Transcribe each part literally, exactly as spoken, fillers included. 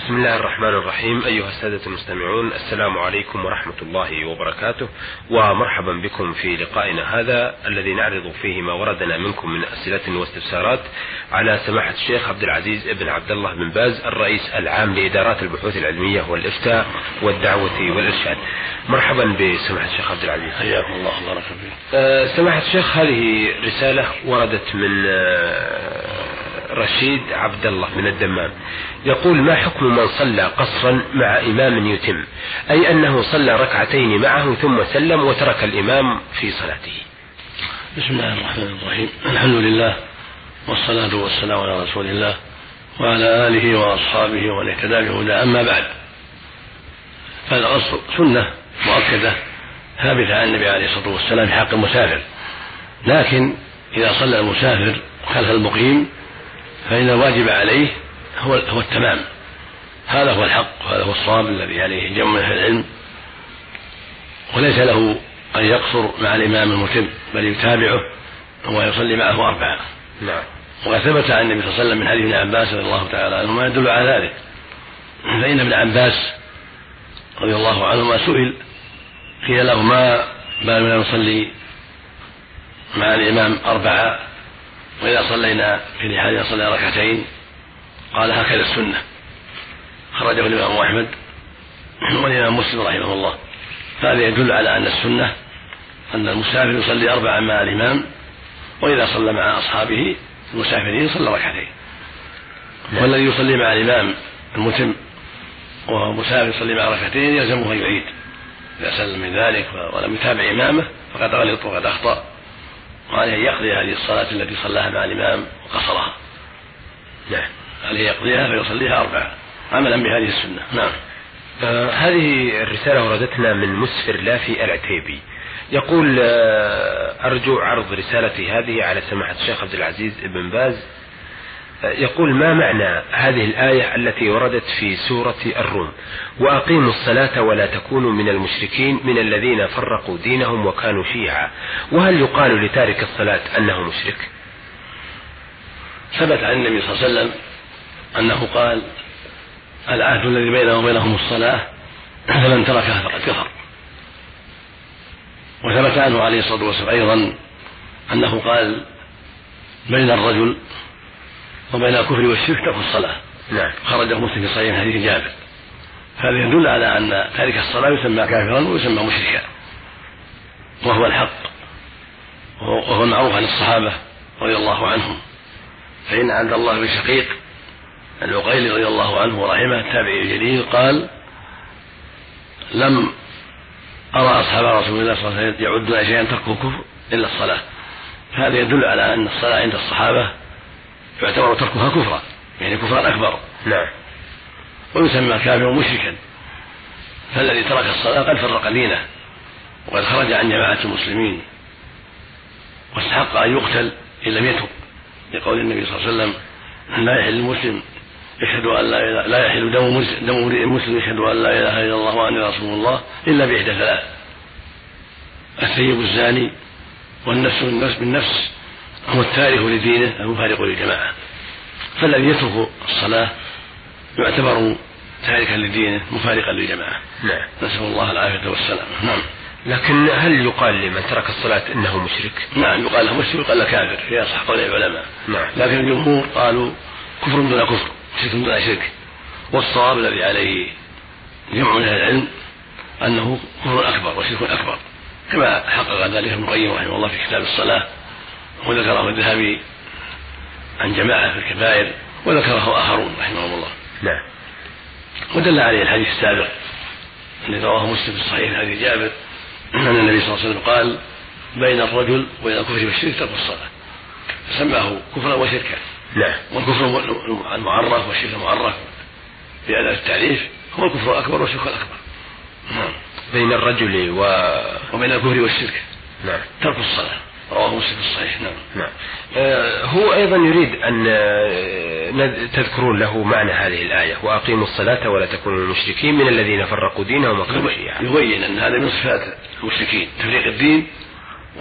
بسم الله الرحمن الرحيم. أيها السادة المستمعون، السلام عليكم ورحمة الله وبركاته، ومرحبا بكم في لقائنا هذا الذي نعرض فيه ما وردنا منكم من أسئلة واستفسارات على سماحة الشيخ عبد العزيز ابن عبد الله بن باز، الرئيس العام لإدارات البحوث العلمية والإفتاء والدعوة والإرشاد. مرحبا بسماحة الشيخ عبد العزيز. حياكم الله وبارك فيك. أه سماحة الشيخ، هذه رسالة وردت من أه رشيد عبد الله من الدمام، يقول: ما حكم من صلى قصرا مع إمام يتم، أي أنه صلى ركعتين معه ثم سلم وترك الإمام في صلاته؟ بسم الله الرحمن الرحيم. الحمد لله والصلاة والسلام على رسول الله وعلى آله وأصحابه ومن اهتدى بهداه، أما بعد، فالقصر سنة مؤكدة ثابتة عن النبي عليه الصلاة والسلام في حق المسافر، لكن إذا صلى المسافر خلف المقيم فإن الواجب عليه هو هو التمام. هذا هو الحق وهذا هو الصواب الذي عليه جمع أهل العلم، وليس له أن يقصر مع الإمام المتم، بل يتابعه ويصلي معه أربعة. نعم. وثبت عن النبي صلى الله عليه وسلم من حديث ابن عباس رضي الله تعالى عنهما يدل على ذلك، فإن ابن عباس رضي الله عنهما سئل قيل له: ما بالنا نصلي مع الإمام أربعة وإذا صلينا في الحال صلى ركعتين؟ قال: هكذا السنة. خرجه الإمام أحمد والإمام مسلم رحمه الله. فهذا يدل على أن السنة أن المسافر يصلي أربعا مع الإمام، وإذا صلى مع أصحابه المسافرين صلى ركعتين. والذي يصلي مع الإمام المتم وهو مسافر يصلي مع ركعتين يلزمه أن يعيد إذا سلم من ذلك ولم يتابع إمامه فقد غلط وقد أخطأ، وعليه يقضي هذه الصلاة التي صلاها مع الإمام وقصرها. نعم، عليه يقضيها فيصليها أربعة عملا بهذه السنة. نعم. آه هذه الرسالة وردتنا من مسفر لافي العتيبي، يقول: آه أرجو عرض رسالتي هذه على سماحة الشيخ عبد العزيز بن باز. آه يقول: ما معنى هذه الآية التي وردت في سورة الروم: وأقيموا الصلاة ولا تكونوا من المشركين من الذين فرقوا دينهم وكانوا شيعا، وهل يقال لتارك الصلاة أنه مشرك؟ ثبت عن النبي صلى الله عليه وسلم أنه قال: العهد الذي بيننا وبينهم الصلاة فمن تركها فقد كفر. وثبت عنه عليه الصلاة والسلام أيضا أنه قال: بين الرجل وبين الكفر والشرك ترك الصلاة. نعم. خرجه مسلم في صحيح حديث جابر. هذا يدل على أن تارك الصلاة يسمى كافرا ويسمى مشركا، وهو الحق، وهو المعروف عن الصحابة رضي الله عنهم. فإن عبد الله بن شقيق العقيلي رضي الله عنه ورحمه التابعي الجليل قال: لم أرى أصحاب رسول الله صلى الله عليه وسلم يعدون شيئا تركه كفر إلا الصلاة. هذا يدل على أن الصلاة عند الصحابة يعتبر تركها كفرا، يعني كفرا أكبر. نعم. ويسمى كافر مشركا، فالذي ترك الصلاة قد فرق دينه وقد خرج عن جماعة المسلمين واستحق أن يقتل إن لم يتب، لقول النبي صلى الله عليه وسلم: لا يحل المسلم يشهد أن لا إله لا يحل دم امرئ مسلم يشهد أن لا إله إلا الله وأني رسول الله إلا بإحدى ثلاث: الثيب الزاني، والنفس بالنفس بالنفس، هو التارك لدينه المفارق للجماعة. فالذي يترك الصلاة يعتبر تاركا لدينه مفارقا للجماعة. نعم. نسأل الله العافية والسلام. نعم. لكن هل يقال لمن ترك الصلاة إنه مشرك؟ نعم، يقال له مشرك ويقال له كافر في أصح قول العلماء. نعم. لكن الجمهور قالوا كفر دون كفر، شرك دون شرك، والصواب الذي عليه جمع من أهل العلم أنه كفر أكبر وشرك أكبر، كما حقق ذلك ابن القيم رحمه الله في كتاب الصلاة، وذكره الذهبي عن جماعة في الكبائر، وذكره آخرون رحمهم الله. نعم. ودل عليه الحديث السابق الذي رواه مسلم في الصحيح حديث جابر أن النبي صلى الله عليه وسلم قال: بين الرجل وبين الكفر والشرك ترك الصلاة، فسماه كفرا وشركا. نعم. والكفر المعرف والشرك المعرف بأداة التعريف هو الكفر الأكبر والشرك الأكبر. نعم. بين الرجل و... وبين الكفر والشرك نعم ترك الصلاة، رواه مسلم في الصحيح. نعم. نعم. آه هو أيضا يريد أن آه تذكرون له معنى هذه الآية: وأقيموا الصلاة ولا تكونوا المشركين من الذين فرقوا دينهم وكانوا شيعا. يبين أن هذا من صفات المشركين، تفريق الدين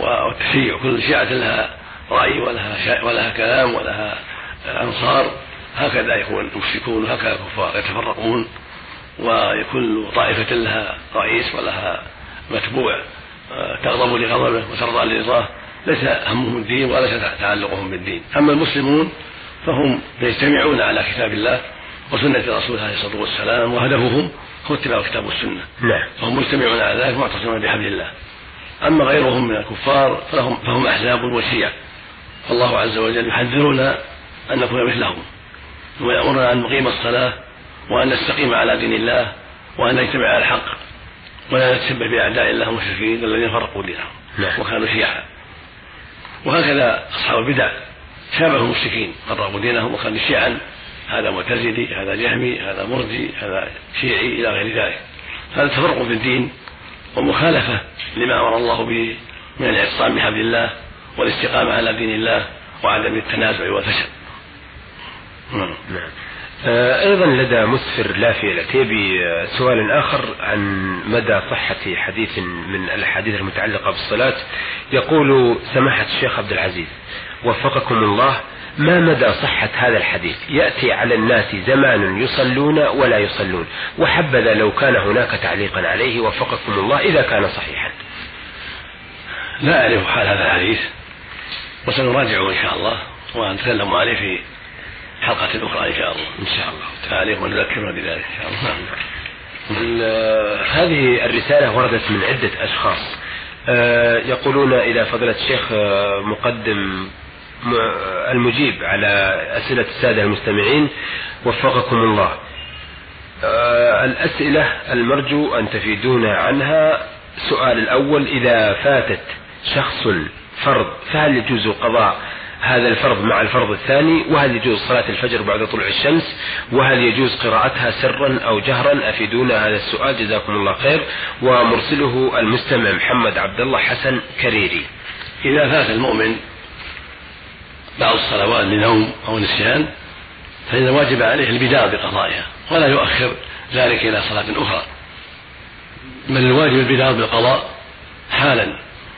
والتشيع. كل شيعة لها رأي ولها, ولها كلام ولها أنصار، هكذا يكون المشركون وهكذا الكفار يتفرقون، ويكون طائفة لها رئيس ولها متبوع تغضب لغضبه وترضى لرضاه، ليس همهم الدين وليس تعلقهم بالدين. أما المسلمون فهم يجتمعون على كتاب الله وسنة رسوله عليه الصلاة والسلام، وهدفهم هو اتباع الكتاب والسنة، فهم مجتمعون على ذلك معتصمون بحبل الله. أما غيرهم من الكفار فهم, فهم أحزاب وشيع، فالله عز وجل يحذرنا أن نكون مثلهم، ويأمرنا أن نقيم الصلاة وأن نستقيم على دين الله وأن نجتمع على الحق ولا نتشبه بأعداء الله المشركين الذين فرقوا دينهم وكانوا شيعا. وهكذا أصحاب البدع شابهوا المشركين فرقوا دينهم وكانوا شيعا، هذا معتزلي، هذا جهمي، هذا مرجي، هذا شيعي إلى غير ذلك. هذا تفرق في الدين ومخالفة لما أمر الله به من الاعتصام بحبل الله والاستقامة على دين الله وعدم التنازع والفشل. نعم. أيضا لدى مسفر لافي العتيبي سؤال آخر عن مدى صحة حديث من الأحاديث المتعلقة بالصلاة. يقول سماحة الشيخ عبد العزيز وفقكم الله، ما مدى صحة هذا الحديث؟ يأتي على الناس زمان يصلون ولا يصلون، وحبذا لو كان هناك تعليقا عليه وفقكم الله إذا كان صحيحا. لا أعرف حال هذا الحديث وسنراجعه إن شاء الله ونتكلم عليه في حلقة أخرى إن شاء الله إن شاء الله تعالى ونذكرنا بذلك إن شاء الله. هذه الرسالة وردت من عدة أشخاص يقولون إلى فضيلة الشيخ مقدم المجيب على أسئلة السادة المستمعين وفقكم الله، الأسئلة المرجو أن تفيدونا عنها. سؤال الأول: إذا فاتت شخص فرض فهل يجوز قضاء هذا الفرض مع الفرض الثاني؟ وهل يجوز صلاة الفجر بعد طلوع الشمس؟ وهل يجوز قراءتها سرا أو جهرا؟ أفيدونا هذا السؤال جزاكم الله خير. ومرسله المستمع محمد عبد الله حسن كريري. إذا فات المؤمن بعض الصلوات لنوم أو نسيان فإن واجب عليه البداء بقضائها ولا يؤخر ذلك إلى صلاة أخرى، بل الواجب البداء بالقضاء حالا،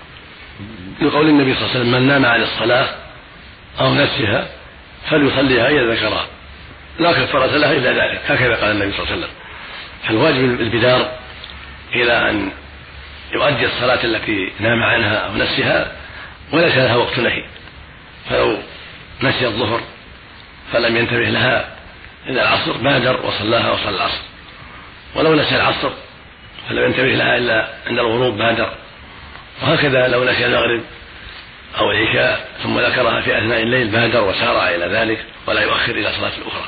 لقول النبي صلى الله عليه وسلم: من نام عن الصلاة أو نسيها فليصليها إذا ذكرها لا كفارة لها إلا ذلك، هكذا قال النبي صلى الله عليه وسلم. فالواجب البدار إلى أن يؤدي الصلاة التي نام عنها أو نسيها وليس لها وقت نهي، فلو نسي الظهر فلم ينتبه لها إلى العصر بادر وصلاها وصلى العصر، ولو نسي العصر فلم ينتبه لها إلا عند الغروب بادر، وهكذا لو نسي المغرب أو العشاء ثم ذكرها في أثناء الليل بادر وسارع إلى ذلك ولا يؤخر إلى صلاة أخرى،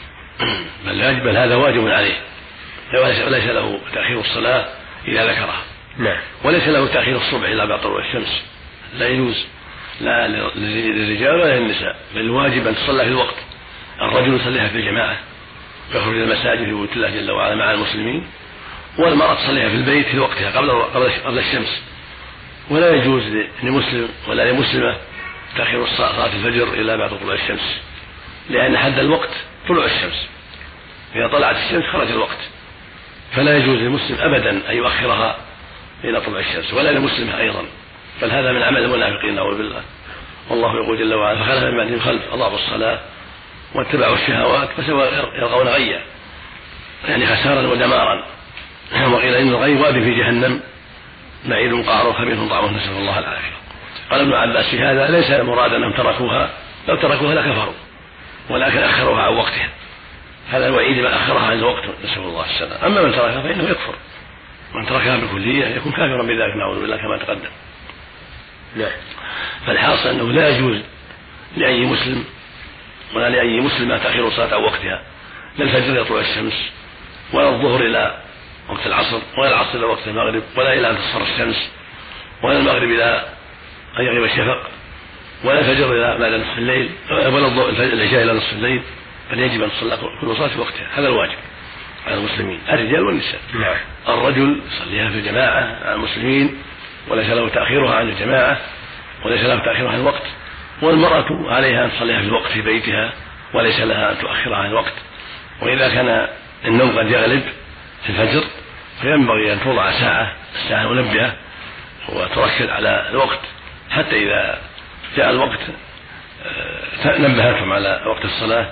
بل, بل هذا واجب عليه، وليس له تأخير الصلاة إذا ذكرها. نعم. وليس له تأخير الصبح إلا بعد طلوع الشمس، لا يجوز لا للرجال ولا للنساء، بل الواجب أن تصلى في الوقت. الرجل يصليها في الجماعة ويخرج إلى المساجد في بيوت الله جل وعلا مع المسلمين، والمرأة تصليها في البيت في وقتها قبل قبل الشمس. ولا يجوز لمسلم ولا لمسلمة تأخير صلاة الفجر إلا بعد طلوع الشمس، لأن حد الوقت طلوع الشمس، إذا طلعت الشمس خرج الوقت، فلا يجوز للمسلم أبدا أن يؤخرها إلى طلوع الشمس ولا للمسلمة أيضا، بل هذا من عمل المنافقين نعوذ بالله. والله يقول جل وعلا: فخلف من بعدهم خلف أضاعوا الصلاة واتبعوا الشهوات فسوف يلقون غيا، يعني خسارا ودمارا. وقيل إن الغي واد في جهنم بعيد قعر خبيث طعمه، نسأل الله العافية. قال ابن عباس في هذا: ليس المراد أنهم تركوها، لو تركوها لكفروا ولكن أخروها عن وقتها، هذا الوعيد من أخرها عن الوقت، نسأل الله السلامة. أما من تركها فإنه يكفر، من تركها بالكلية يكون كافرا بذلك نعوذ بالله كما تقدم. لا. فالحاصل أنه لا يجوز لأي مسلم ولا لأي مسلمة تأخير الصلاة عن وقتها، لا الفجر إلى طلوع الشمس، ولا الظهر إلى وقت العصر، ولا العصر إلى وقت المغرب، ولا إلى أن تصفر الشمس، ولا المغرب إلى أن يغيب الشفق، ولا الفجر إلى بعد نصف الليل، ولا العشاء إلى نصف الليل، بل يجب أن تصلى كل صلاة في وقتها. هذا الواجب على المسلمين الرجال والنساء. نعم. الرجل يصليها في الجماعة مع المسلمين وليس له تأخيرها عن الجماعة وليس له تأخيرها عن الوقت، والمرأة عليها أن تصليها في الوقت في بيتها وليس لها أن تؤخرها عن الوقت. وإذا كان النوم قد يغلب في الفجر فينبغي أن توضع ساعة الساعة منبهة وتركز على الوقت حتى إذا جاء الوقت نبهتهم على وقت الصلاة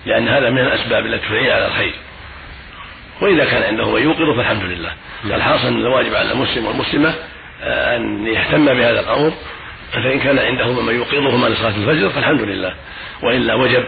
لأن هذا من الأسباب التي تعين على الخير. وإذا كان عنده من يوقظه فالحمد لله. الحاصل أن الواجب على المسلم والمسلمة أن يهتم بهذا الأمر، فإن كان عنده من يوقظهما لصلاة الفجر فالحمد لله، وإلا وجب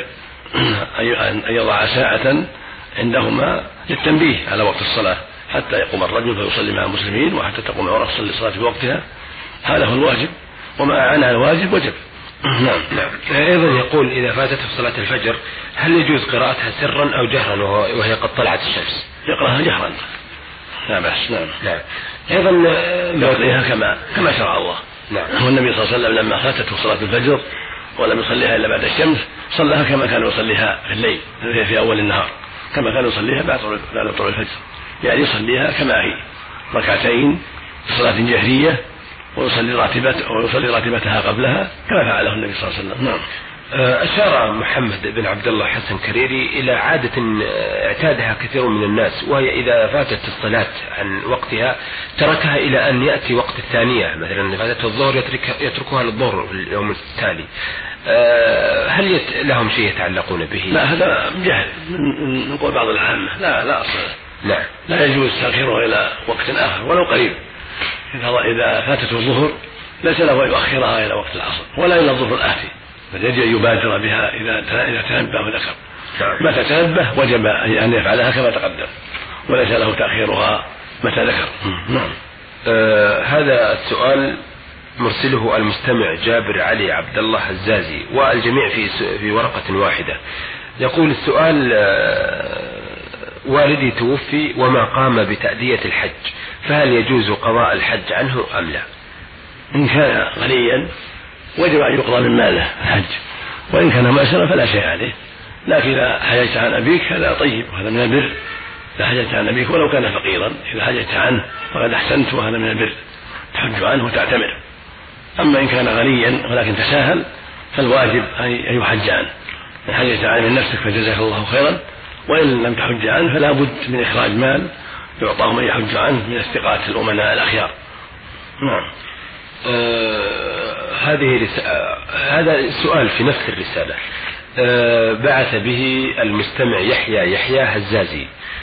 أن يضع ساعة عندهما للتنبيه على وقت الصلاة حتى يقوم الرجل فيصلي مع المسلمين، وحتى تقوم المرأة تصلي الصلاة في وقتها. هذا هو الواجب، وما أعان على الواجب وجب. نعم. نعم. أيضا يقول إذا فاتته صلاة الفجر هل يجوز قراءتها سرا أو جهرا وهي قد طلعت الشمس؟ يقرأها جهرا لا بأس. نعم. نعم. أيضا يقرأها كما كما شرع الله. نعم. والنبي صلى الله عليه وسلم لما فاتته صلاة الفجر ولم يصليها إلا بعد الشمس صلىها كما كان يصليها في الليل في أول النهار، كما كان يصليها بعد طلوع الفجر، يعني يصليها كما هي ركعتين صلاة جهرية، ويصلي راتبته ويصلي راتبتها قبلها كما فعله النبي صلى الله عليه وسلم. نعم. أشار محمد بن عبد الله حسن كريري إلى عادة اعتادها كثير من الناس، وهي إذا فاتت الصلاة عن وقتها تركها إلى أن يأتي وقت الثانية، مثلا فاتت الظهر يترك يتركها للظهر في اليوم التالي. هل لهم شيء يتعلقون به؟ لا، هذا جهل من قول بعض العامة. لا لا أصل لا لا يجوز تأخيرها إلى وقت آخر ولو قريب. إذا فاتته الظهر ليس له أن يؤخرها إلى وقت العصر ولا إلى الظهر الآتي، بل يجب أن يبادر بها إذا إذا تنبه وذكر. متى تنبه وجب أن يفعلها كما تقدم، وليس له تأخيرها متى ذكر. نعم. آه هذا السؤال مرسله المستمع جابر علي عبد الله الزازي، والجميع في في ورقة واحدة. يقول السؤال: آه والدي توفي وما قام بتأدية الحج، فهل يجوز قضاء الحج عنه أم لا؟ إن كان غنيا وجب أن يقضى من ماله الحج، وإن كان مأسرا فلا شيء عليه. لكن إذا حججت عن أبيك هذا طيب وهذا من البر. إذا حججت عن أبيك ولو كان فقيرا إذا حججت عنه فقد أحسنت وهذا من البر، تحج عنه وتعتمر. أما إن كان غنيا ولكن تساهل فالواجب أن يحج عنه. إن حججت عنه من نفسك فجزاك الله خيرا، وإن لم تحج عنه فلا بد من إخراج مال يعطاه من يحج عنه من استقاة الأمناء الأخيار. نعم. آه هذه رسالة، هذا سؤال في نفس الرسالة. آه بعث به المستمع يحيى يحيى هزازي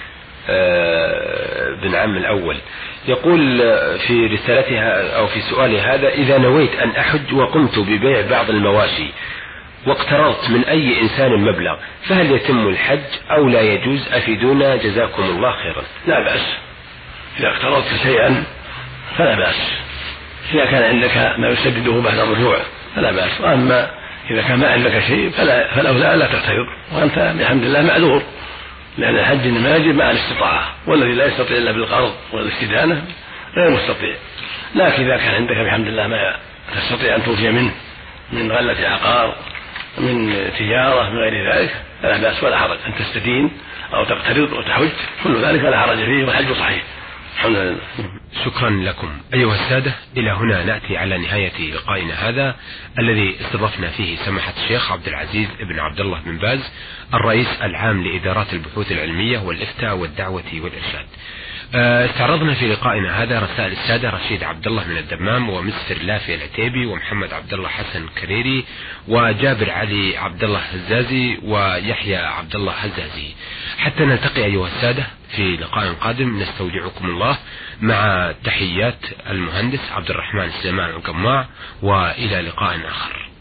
آه بن عم الأول. يقول في رسالتها أو في سؤالها هذا: إذا نويت أن أحج وقمت ببيع بعض المواشي واقترضت من أي إنسان مبلغ، فهل يتم الحج أو لا يجوز؟ أفيدونا جزاكم الله خيرا. لا بأس، إذا اقترضت شيئا فلا بأس، إذا كان عندك ما يسدده بعد الرجوع فلا بأس. وأما إذا كان ما عندك شيء فلا فالأولى لا تقترض، وأنت بحمد الله معذور، لأن الحج إنما يجب مع الاستطاعة، والذي لا يستطيع إلا بالقرض والاستدانة غير مستطيع. لكن إذا كان عندك بحمد الله ما تستطيع أن توفي منه من غلة عقار من تجارة من غير ذلك فلا بأس ولا حرج أن تستدين أو تقترض وتحج، كل ذلك لا حرج فيه والحج صحيح. الحمد لله. شكرا لكم أيها السادة. إلى هنا نأتي على نهاية لقائنا هذا الذي استضفنا فيه سماحة الشيخ عبد العزيز بن عبد الله بن باز، الرئيس العام لإدارات البحوث العلمية والإفتاء والدعوة والإرشاد. استعرضنا في لقائنا هذا رسائل السادة رشيد عبد الله من الدمام، ومسفر لافي العتيبي، ومحمد عبد الله حسن كريري، وجابر علي عبد الله هزازي، ويحيى عبد الله هزازي. حتى نلتقي أيها السادة في لقاء قادم، نستودعكم الله مع تحيات المهندس عبد الرحمن سليمان القماع، وإلى لقاء آخر.